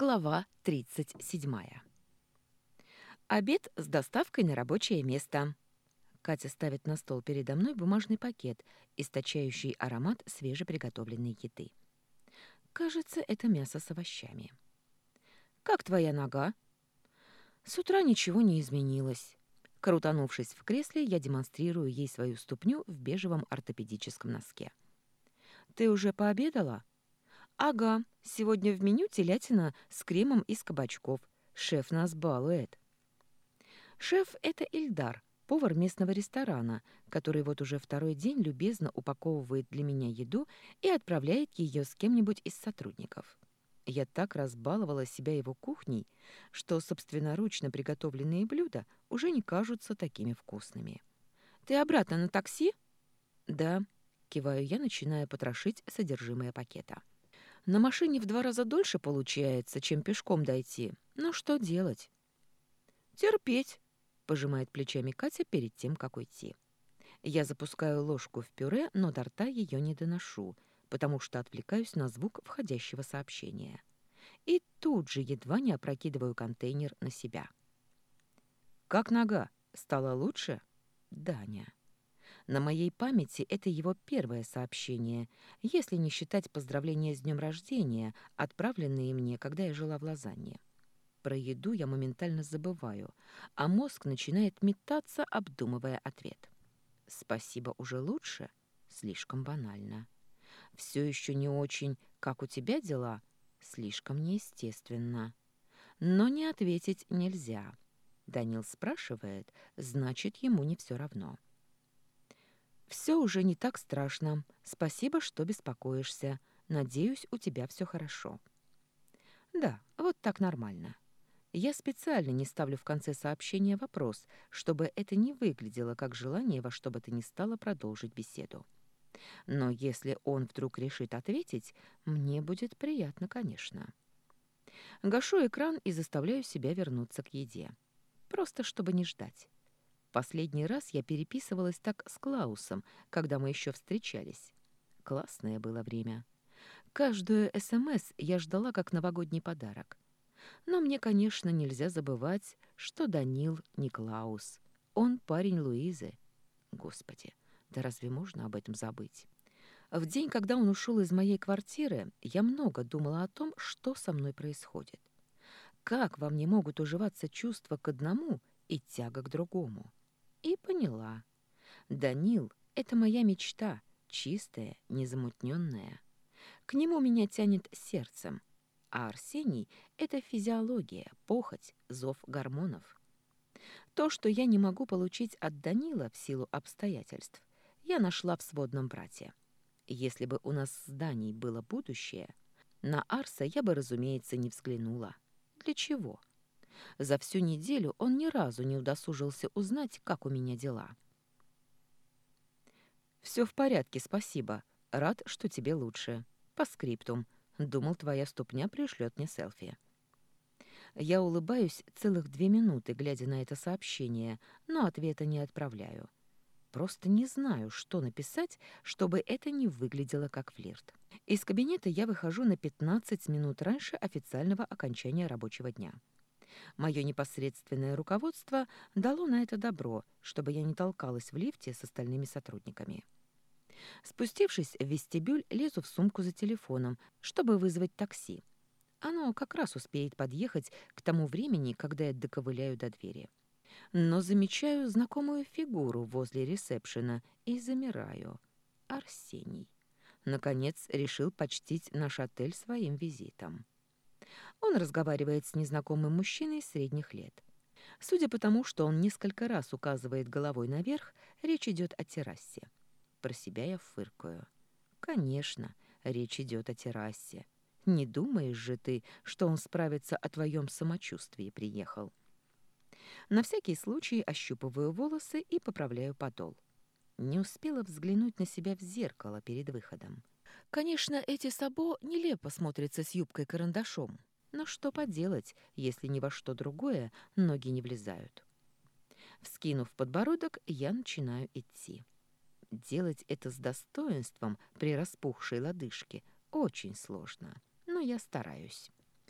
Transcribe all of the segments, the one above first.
Глава 37. Обед с доставкой на рабочее место. Катя ставит на стол передо мной бумажный пакет, источающий аромат свежеприготовленной еды. Кажется, это мясо с овощами. «Как твоя нога?» С утра ничего не изменилось. Крутанувшись в кресле, я демонстрирую ей свою ступню в бежевом ортопедическом носке. «Ты уже пообедала?» «Ага, сегодня в меню телятина с кремом из кабачков. Шеф нас балует». Шеф — это Ильдар, повар местного ресторана, который вот уже второй день любезно упаковывает для меня еду и отправляет ее с кем-нибудь из сотрудников. Я так разбаловала себя его кухней, что собственноручно приготовленные блюда уже не кажутся такими вкусными. «Ты обратно на такси?» «Да», — киваю я, начиная потрошить содержимое пакета. На машине в 2 раза дольше получается, чем пешком дойти. Но что делать? Терпеть, пожимает плечами Катя перед тем, как уйти. Я запускаю ложку в пюре, но до рта ее не доношу, потому что отвлекаюсь на звук входящего сообщения. И тут же едва не опрокидываю контейнер на себя. «Как нога? Стало лучше?» «Даня». На моей памяти это его первое сообщение, если не считать поздравления с днем рождения, отправленные мне, когда я жила в Лозанне. Про еду я моментально забываю, а мозг начинает метаться, обдумывая ответ. «Спасибо, уже лучше?» Слишком банально. «Все еще не очень. Как у тебя дела?» Слишком неестественно. Но не ответить нельзя. Данил спрашивает, значит, ему не все равно. «Все уже не так страшно. Спасибо, что беспокоишься. Надеюсь, у тебя все хорошо». Да, вот так нормально. Я специально не ставлю в конце сообщения вопрос, чтобы это не выглядело как желание во что бы то ни стало продолжить беседу. Но если он вдруг решит ответить, мне будет приятно, конечно. Гашу экран и заставляю себя вернуться к еде. Просто чтобы не ждать. Последний раз я переписывалась так с Клаусом, когда мы еще встречались. Классное было время. Каждую СМС я ждала как новогодний подарок. Но мне, конечно, нельзя забывать, что Данил не Клаус. Он парень Луизы. Господи, да разве можно об этом забыть? В день, когда он ушел из моей квартиры, я много думала о том, что со мной происходит. Как во мне могут уживаться чувства к одному и тяга к другому? И поняла. Данил — это моя мечта, чистая, незамутненная. К нему меня тянет сердцем, а Арсений — это физиология, похоть, зов гормонов. То, что я не могу получить от Данила в силу обстоятельств, я нашла в сводном брате. Если бы у нас с Даней было будущее, на Арса я бы, разумеется, не взглянула. Для чего? За всю неделю он ни разу не удосужился узнать, как у меня дела. «Все в порядке, спасибо. Рад, что тебе лучше. По скриптум. Думал, твоя ступня пришлет мне селфи». Я улыбаюсь целых 2 минуты, глядя на это сообщение, но ответа не отправляю. Просто не знаю, что написать, чтобы это не выглядело как флирт. Из кабинета я выхожу на 15 минут раньше официального окончания рабочего дня. Мое непосредственное руководство дало на это добро, чтобы я не толкалась в лифте с остальными сотрудниками. Спустившись в вестибюль, лезу в сумку за телефоном, чтобы вызвать такси. Оно как раз успеет подъехать к тому времени, когда я доковыляю до двери. Но замечаю знакомую фигуру возле ресепшена и замираю. Арсений. Наконец решил почтить наш отель своим визитом. Он разговаривает с незнакомым мужчиной средних лет. Судя по тому, что он несколько раз указывает головой наверх, речь идет о террасе. Про себя я фыркаю. Конечно, речь идет о террасе. Не думаешь же ты, что он справится о твоем самочувствии приехал? На всякий случай ощупываю волосы и поправляю подол. Не успела взглянуть на себя в зеркало перед выходом. Конечно, эти сабо нелепо смотрятся с юбкой-карандашом. Но что поделать, если ни во что другое ноги не влезают? Вскинув подбородок, я начинаю идти. Делать это с достоинством при распухшей лодыжке очень сложно, но я стараюсь.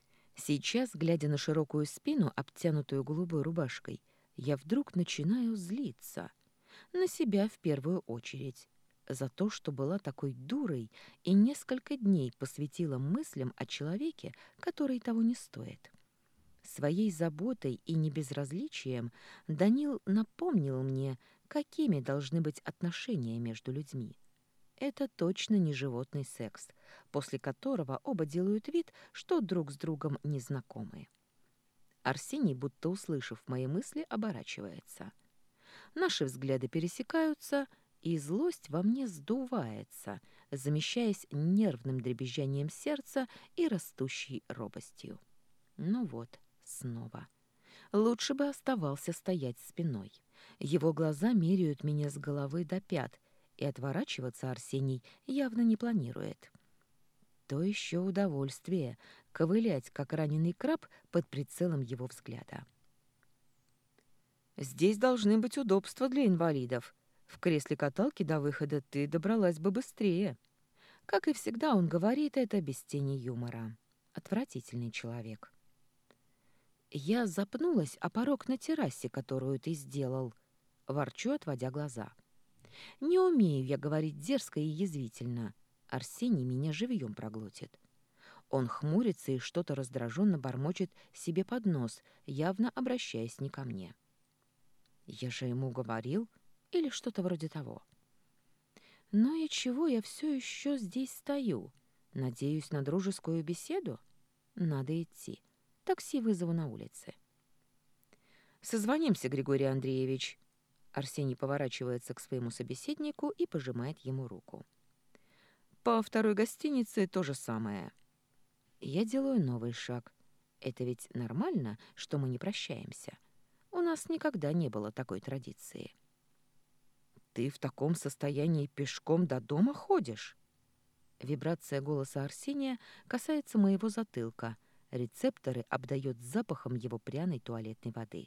Сейчас, глядя на широкую спину, обтянутую голубой рубашкой, я вдруг начинаю злиться. На себя в первую очередь. За то, что была такой дурой и несколько дней посвятила мыслям о человеке, который того не стоит. Своей заботой и небезразличием Данил напомнил мне, какими должны быть отношения между людьми. Это точно не животный секс, после которого оба делают вид, что друг с другом не знакомы. Арсений, будто услышав мои мысли, оборачивается. Наши взгляды пересекаются, и злость во мне сдувается, замещаясь нервным дребезжанием сердца и растущей робостью. Ну вот, снова. Лучше бы оставался стоять спиной. Его глаза меряют меня с головы до пят, и отворачиваться Арсений явно не планирует. То еще удовольствие — ковылять, как раненый краб, под прицелом его взгляда. «Здесь должны быть удобства для инвалидов. В кресле каталки до выхода ты добралась бы быстрее». Как и всегда, он говорит это без тени юмора. Отвратительный человек. «Я запнулась о порог на террасе, которую ты сделал», — ворчу, отводя глаза. «Не умею я говорить дерзко и язвительно. Арсений меня живьем проглотит». Он хмурится и что-то раздраженно бормочет себе под нос, явно обращаясь не ко мне. «Я же ему говорил» или что-то вроде того. «Ну и чего я все еще здесь стою? Надеюсь на дружескую беседу? Надо идти. Такси вызову на улице». «Созвонимся, Григорий Андреевич». Арсений поворачивается к своему собеседнику и пожимает ему руку. «По второй гостинице то же самое». Я делаю новый шаг. Это ведь нормально, что мы не прощаемся. У нас никогда не было такой традиции. «Ты в таком состоянии пешком до дома ходишь?» Вибрация голоса Арсения касается моего затылка. Рецепторы обдает запахом его пряной туалетной воды.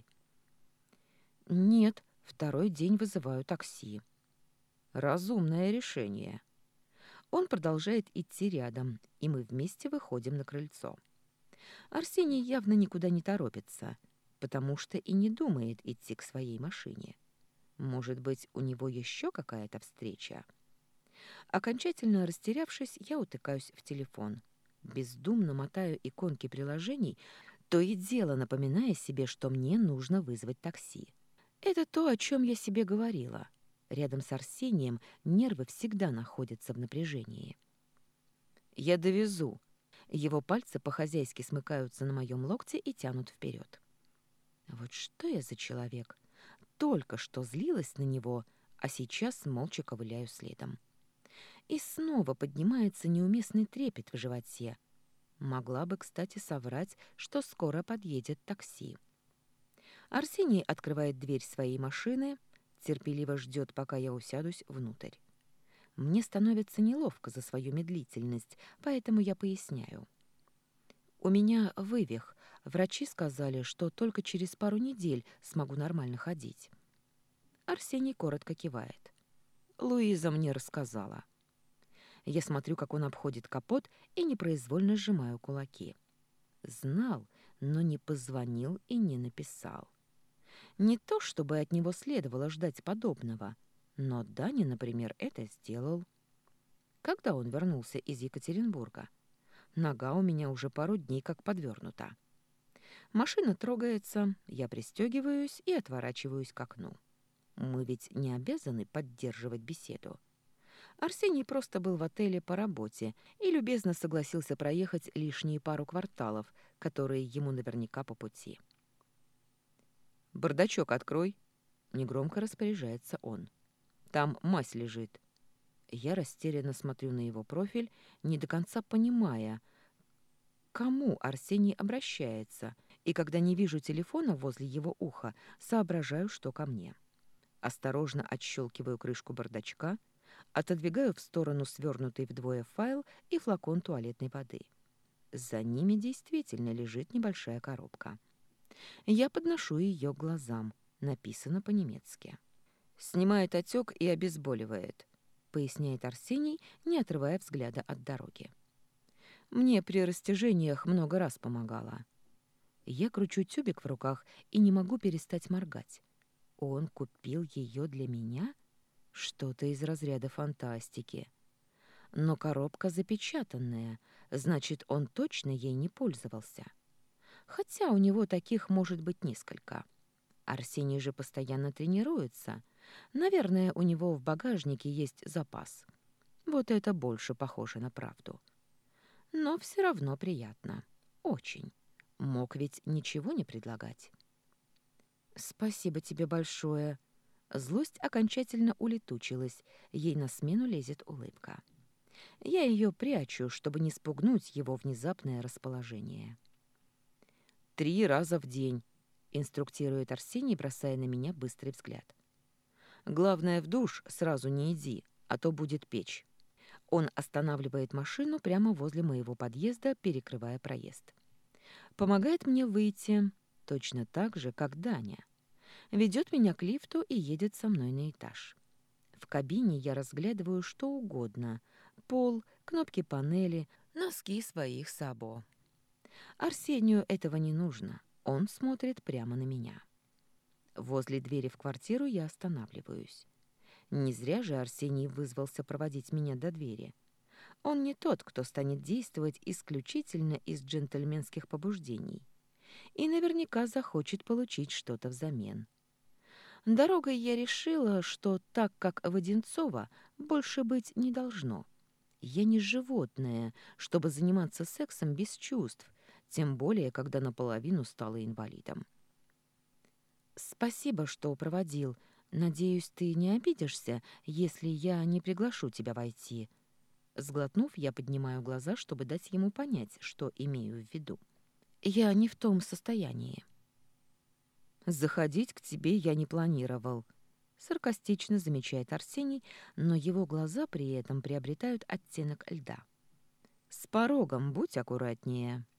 «Нет, второй день вызываю такси». «Разумное решение». Он продолжает идти рядом, и мы вместе выходим на крыльцо. Арсений явно никуда не торопится, потому что и не думает идти к своей машине. Может быть, у него еще какая-то встреча? Окончательно растерявшись, я утыкаюсь в телефон. Бездумно мотаю иконки приложений, то и дело напоминая себе, что мне нужно вызвать такси. Это то, о чем я себе говорила. Рядом с Арсением нервы всегда находятся в напряжении. «Я довезу». Его пальцы по-хозяйски смыкаются на моем локте и тянут вперед. Вот что я за человек? Только что злилась на него, а сейчас молча ковыляю следом. И снова поднимается неуместный трепет в животе. Могла бы, кстати, соврать, что скоро подъедет такси. Арсений открывает дверь своей машины, терпеливо ждет, пока я усядусь внутрь. Мне становится неловко за свою медлительность, поэтому я поясняю. У меня вывих. Врачи сказали, что только через пару недель смогу нормально ходить. Арсений коротко кивает. Луиза мне рассказала. Я смотрю, как он обходит капот, и непроизвольно сжимаю кулаки. Знал, но не позвонил и не написал. Не то, чтобы от него следовало ждать подобного, но Даня, например, это сделал. Когда он вернулся из Екатеринбурга? Нога у меня уже пару дней как подвернута. Машина трогается, я пристегиваюсь и отворачиваюсь к окну. Мы ведь не обязаны поддерживать беседу. Арсений просто был в отеле по работе и любезно согласился проехать лишние пару кварталов, которые ему наверняка по пути. «Бардачок открой», — негромко распоряжается он. «Там мазь лежит». Я растерянно смотрю на его профиль, не до конца понимая, к кому Арсений обращается, и когда не вижу телефона возле его уха, соображаю, что ко мне. Осторожно отщелкиваю крышку бардачка, отодвигаю в сторону свернутый вдвое файл и флакон туалетной воды. За ними действительно лежит небольшая коробка. Я подношу ее к глазам. Написано по-немецки. «Снимает отек и обезболивает», — поясняет Арсений, не отрывая взгляда от дороги. Мне при растяжениях много раз помогала. Я кручу тюбик в руках и не могу перестать моргать. Он купил ее для меня? Что-то из разряда фантастики. Но коробка запечатанная, значит, он точно ей не пользовался. Хотя у него таких может быть несколько. Арсений же постоянно тренируется. Наверное, у него в багажнике есть запас. Вот это больше похоже на правду. Но все равно приятно. Очень. Мог ведь ничего не предлагать. «Спасибо тебе большое». Злость окончательно улетучилась, ей на смену лезет улыбка. Я ее прячу, чтобы не спугнуть его внезапное расположение. 3 раза в день», — инструктирует Арсений, бросая на меня быстрый взгляд. «Главное, в душ сразу не иди, а то будет печь». Он останавливает машину прямо возле моего подъезда, перекрывая проезд. Помогает мне выйти, точно так же, как Даня. Ведет меня к лифту и едет со мной на этаж. В кабине я разглядываю что угодно. Пол, кнопки панели, носки своих сабо. Арсению этого не нужно. Он смотрит прямо на меня. Возле двери в квартиру я останавливаюсь. Не зря же Арсений вызвался проводить меня до двери. Он не тот, кто станет действовать исключительно из джентльменских побуждений. И наверняка захочет получить что-то взамен. Дорогой я решила, что так как в Одинцово больше быть не должно. Я не животное, чтобы заниматься сексом без чувств, тем более, когда наполовину стала инвалидом. «Спасибо, что проводил. Надеюсь, ты не обидишься, если я не приглашу тебя войти». Сглотнув, я поднимаю глаза, чтобы дать ему понять, что имею в виду. «Я не в том состоянии». «Заходить к тебе я не планировал», — саркастично замечает Арсений, но его глаза при этом приобретают оттенок льда. «С порогом будь аккуратнее».